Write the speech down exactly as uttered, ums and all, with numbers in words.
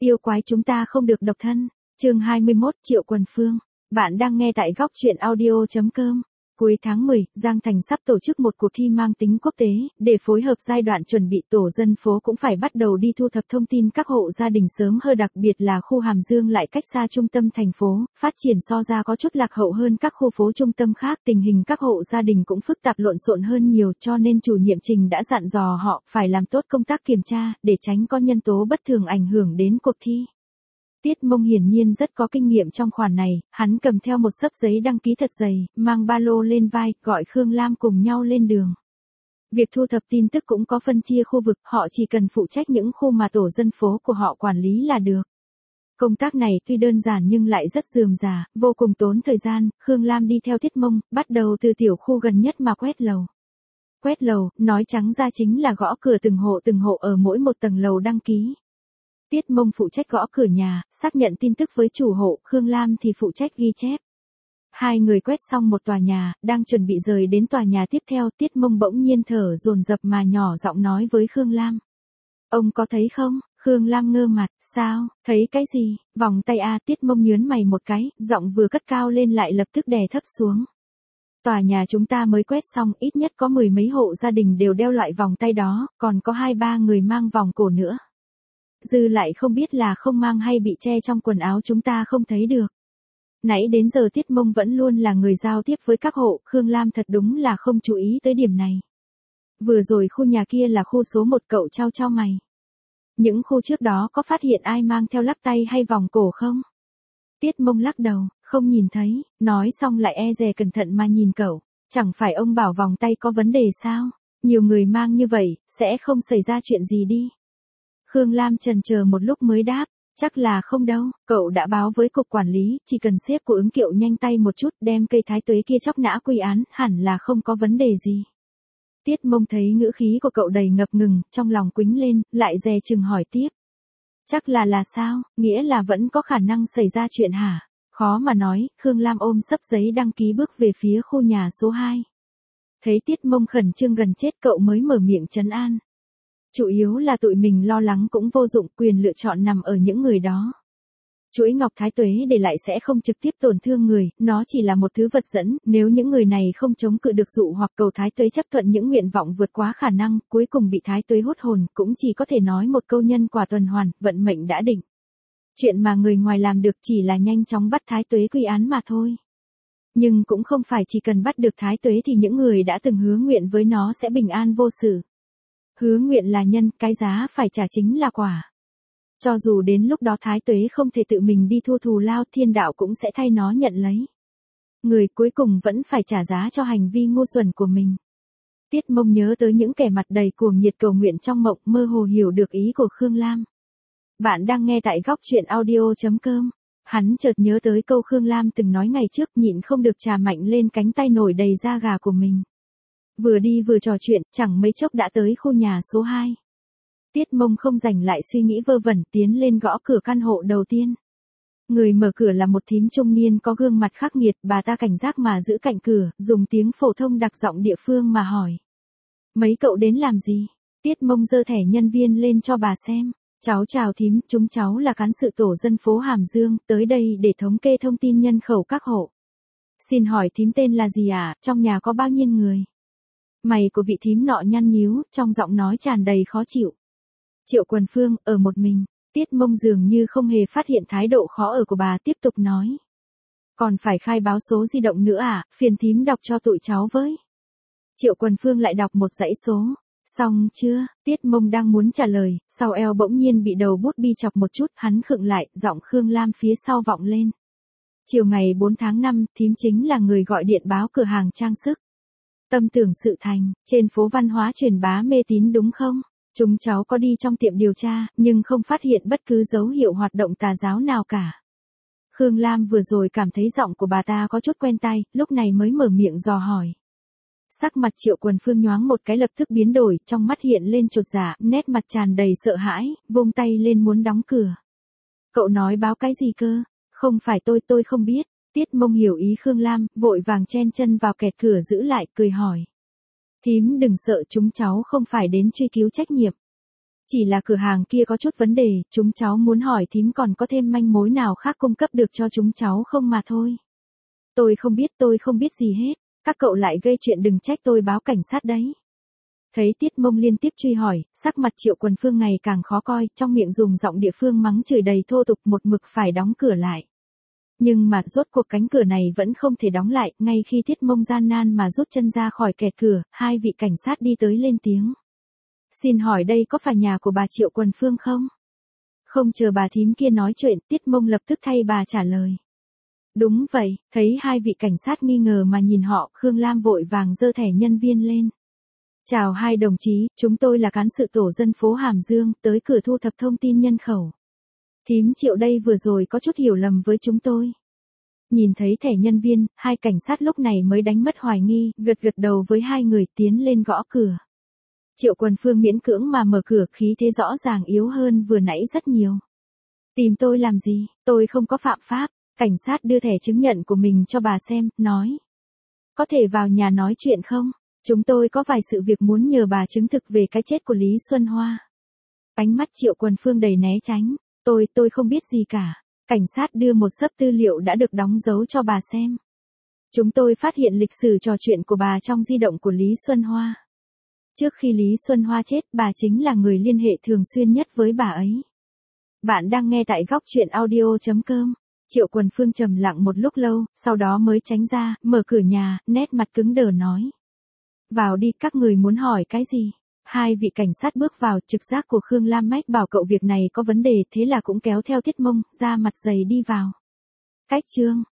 Yêu quái chúng ta không được độc thân. Chương hai mươi mốt Triệu Quần Phương. Bạn đang nghe tại góc truyện audio chấm com. Cuối tháng mười, Giang Thành sắp tổ chức một cuộc thi mang tính quốc tế, để phối hợp giai đoạn chuẩn bị tổ dân phố cũng phải bắt đầu đi thu thập thông tin các hộ gia đình sớm hơn, đặc biệt là khu Hàm Dương lại cách xa trung tâm thành phố, phát triển so ra có chút lạc hậu hơn các khu phố trung tâm khác, tình hình các hộ gia đình cũng phức tạp lộn xộn hơn nhiều, cho nên chủ nhiệm Trình đã dặn dò họ phải làm tốt công tác kiểm tra, để tránh có nhân tố bất thường ảnh hưởng đến cuộc thi. Tiết Mông hiển nhiên rất có kinh nghiệm trong khoản này, hắn cầm theo một xấp giấy đăng ký thật dày, mang ba lô lên vai, gọi Khương Lam cùng nhau lên đường. Việc thu thập tin tức cũng có phân chia khu vực, họ chỉ cần phụ trách những khu mà tổ dân phố của họ quản lý là được. Công tác này tuy đơn giản nhưng lại rất rườm rà, vô cùng tốn thời gian. Khương Lam đi theo Tiết Mông, bắt đầu từ tiểu khu gần nhất mà quét lầu. Quét lầu, nói trắng ra chính là gõ cửa từng hộ từng hộ ở mỗi một tầng lầu đăng ký. Tiết Mông phụ trách gõ cửa nhà, xác nhận tin tức với chủ hộ, Khương Lam thì phụ trách ghi chép. Hai người quét xong một tòa nhà, đang chuẩn bị rời đến tòa nhà tiếp theo, Tiết Mông bỗng nhiên thở dồn dập mà nhỏ giọng nói với Khương Lam. Ông có thấy không? Khương Lam ngơ mặt, sao, thấy cái gì? Vòng tay a. Tiết Mông nhớn mày một cái, giọng vừa cất cao lên lại lập tức đè thấp xuống. Tòa nhà chúng ta mới quét xong, ít nhất có mười mấy hộ gia đình đều đeo loại vòng tay đó, còn có hai ba người mang vòng cổ nữa. Dư lại không biết là không mang hay bị che trong quần áo, chúng ta không thấy được. Nãy đến giờ Tiết Mông vẫn luôn là người giao tiếp với các hộ, Khương Lam thật đúng là không chú ý tới điểm này. Vừa rồi khu nhà kia là khu số một, cậu trao trao mày. Những khu trước đó có phát hiện ai mang theo lắc tay hay vòng cổ không? Tiết Mông lắc đầu, không nhìn thấy, nói xong lại e dè cẩn thận mà nhìn cậu. Chẳng phải ông bảo vòng tay có vấn đề sao? Nhiều người mang như vậy, sẽ không xảy ra chuyện gì đi. Khương Lam chần chờ một lúc mới đáp, chắc là không đâu, cậu đã báo với cục quản lý, chỉ cần xếp của ứng kiệu nhanh tay một chút đem cây thái tuế kia chóc nã quy án, hẳn là không có vấn đề gì. Tiết Mông thấy ngữ khí của cậu đầy ngập ngừng, trong lòng quĩnh lên, lại dè chừng hỏi tiếp. Chắc là là sao, nghĩa là vẫn có khả năng xảy ra chuyện hả? Khó mà nói, Khương Lam ôm xấp giấy đăng ký bước về phía khu nhà số hai. Thấy Tiết Mông khẩn trương gần chết cậu mới mở miệng trấn an. Chủ yếu là tụi mình lo lắng cũng vô dụng, quyền lựa chọn nằm ở những người đó. Chuỗi ngọc thái tuế để lại sẽ không trực tiếp tổn thương người, nó chỉ là một thứ vật dẫn, nếu những người này không chống cự được dụ hoặc cầu thái tuế chấp thuận những nguyện vọng vượt quá khả năng, cuối cùng bị thái tuế hút hồn, cũng chỉ có thể nói một câu nhân quả tuần hoàn, vận mệnh đã định. Chuyện mà người ngoài làm được chỉ là nhanh chóng bắt thái tuế quy án mà thôi. Nhưng cũng không phải chỉ cần bắt được thái tuế thì những người đã từng hứa nguyện với nó sẽ bình an vô sự. Hứa nguyện là nhân, cái giá phải trả chính là quả. Cho dù đến lúc đó thái tuế không thể tự mình đi thu thù lao, thiên đạo cũng sẽ thay nó nhận lấy. Người cuối cùng vẫn phải trả giá cho hành vi ngu xuẩn của mình. Tiết Mông nhớ tới những kẻ mặt đầy cuồng nhiệt cầu nguyện trong mộng, mơ hồ hiểu được ý của Khương Lam. Bạn đang nghe tại góc truyện audio chấm com. Hắn chợt nhớ tới câu Khương Lam từng nói ngày trước, nhịn không được chà mạnh lên cánh tay nổi đầy da gà của mình. Vừa đi vừa trò chuyện, chẳng mấy chốc đã tới khu nhà số hai. Tiết Mông không rảnh lại suy nghĩ vơ vẩn, tiến lên gõ cửa căn hộ đầu tiên. Người mở cửa là một thím trung niên có gương mặt khắc nghiệt, bà ta cảnh giác mà giữ cạnh cửa, dùng tiếng phổ thông đặc giọng địa phương mà hỏi. Mấy cậu đến làm gì? Tiết Mông giơ thẻ nhân viên lên cho bà xem. Cháu chào thím, chúng cháu là cán sự tổ dân phố Hàm Dương, tới đây để thống kê thông tin nhân khẩu các hộ. Xin hỏi thím tên là gì ạ, à? Trong nhà có bao nhiêu người? Mày của vị thím nọ nhăn nhíu, trong giọng nói tràn đầy khó chịu. Triệu Quần Phương, ở một mình. Tiết Mông dường như không hề phát hiện thái độ khó ở của bà, tiếp tục nói. Còn phải khai báo số di động nữa à, phiền thím đọc cho tụi cháu với. Triệu Quần Phương lại đọc một dãy số. Xong chưa? Tiết Mông đang muốn trả lời, sau eo bỗng nhiên bị đầu bút bi chọc một chút, hắn khựng lại, giọng Khương Lam phía sau vọng lên. Chiều ngày bốn tháng năm, thím chính là người gọi điện báo cửa hàng trang sức. Tâm tưởng sự thành, trên phố văn hóa truyền bá mê tín đúng không? Chúng cháu có đi trong tiệm điều tra, nhưng không phát hiện bất cứ dấu hiệu hoạt động tà giáo nào cả. Khương Lam vừa rồi cảm thấy giọng của bà ta có chút quen tai, lúc này mới mở miệng dò hỏi. Sắc mặt Triệu Quần Phương nhoáng một cái lập tức biến đổi, trong mắt hiện lên chột dạ, nét mặt tràn đầy sợ hãi, vung tay lên muốn đóng cửa. Cậu nói báo cái gì cơ? Không phải tôi, tôi không biết. Tiết Mông hiểu ý Khương Lam, vội vàng chen chân vào kẹt cửa giữ lại, cười hỏi. Thím đừng sợ, chúng cháu không phải đến truy cứu trách nhiệm. Chỉ là cửa hàng kia có chút vấn đề, chúng cháu muốn hỏi thím còn có thêm manh mối nào khác cung cấp được cho chúng cháu không mà thôi. Tôi không biết, tôi không biết gì hết. Các cậu lại gây chuyện đừng trách tôi báo cảnh sát đấy. Thấy Tiết Mông liên tiếp truy hỏi, sắc mặt Triệu Quần Phương ngày càng khó coi, trong miệng dùng giọng địa phương mắng chửi đầy thô tục một mực phải đóng cửa lại. Nhưng mà rốt cuộc cánh cửa này vẫn không thể đóng lại, ngay khi Tiết Mông gian nan mà rút chân ra khỏi kẹt cửa, hai vị cảnh sát đi tới lên tiếng. Xin hỏi đây có phải nhà của bà Triệu Quần Phương không? Không chờ bà thím kia nói chuyện, Tiết Mông lập tức thay bà trả lời. Đúng vậy, thấy hai vị cảnh sát nghi ngờ mà nhìn họ, Khương Lam vội vàng giơ thẻ nhân viên lên. Chào hai đồng chí, chúng tôi là cán sự tổ dân phố Hàm Dương, tới cửa thu thập thông tin nhân khẩu. Thím Triệu đây vừa rồi có chút hiểu lầm với chúng tôi. Nhìn thấy thẻ nhân viên, hai cảnh sát lúc này mới đánh mất hoài nghi, gật gật đầu với hai người tiến lên gõ cửa. Triệu Quần Phương miễn cưỡng mà mở cửa, khí thế rõ ràng yếu hơn vừa nãy rất nhiều. Tìm tôi làm gì, tôi không có phạm pháp. Cảnh sát đưa thẻ chứng nhận của mình cho bà xem, nói. Có thể vào nhà nói chuyện không? Chúng tôi có vài sự việc muốn nhờ bà chứng thực về cái chết của Lý Xuân Hoa. Ánh mắt Triệu Quần Phương đầy né tránh. Tôi, tôi không biết gì cả. Cảnh sát đưa một xấp tư liệu đã được đóng dấu cho bà xem. Chúng tôi phát hiện lịch sử trò chuyện của bà trong di động của Lý Xuân Hoa. Trước khi Lý Xuân Hoa chết, bà chính là người liên hệ thường xuyên nhất với bà ấy. Bạn đang nghe tại góc truyện audio chấm com. Triệu Quần Phương trầm lặng một lúc lâu, sau đó mới tránh ra, mở cửa nhà, nét mặt cứng đờ nói. Vào đi, các người muốn hỏi cái gì? Hai vị cảnh sát bước vào, trực giác của Khương Lam mách bảo cậu việc này có vấn đề, thế là cũng kéo theo Tiết Mông, ra mặt dày đi vào. Cách chương,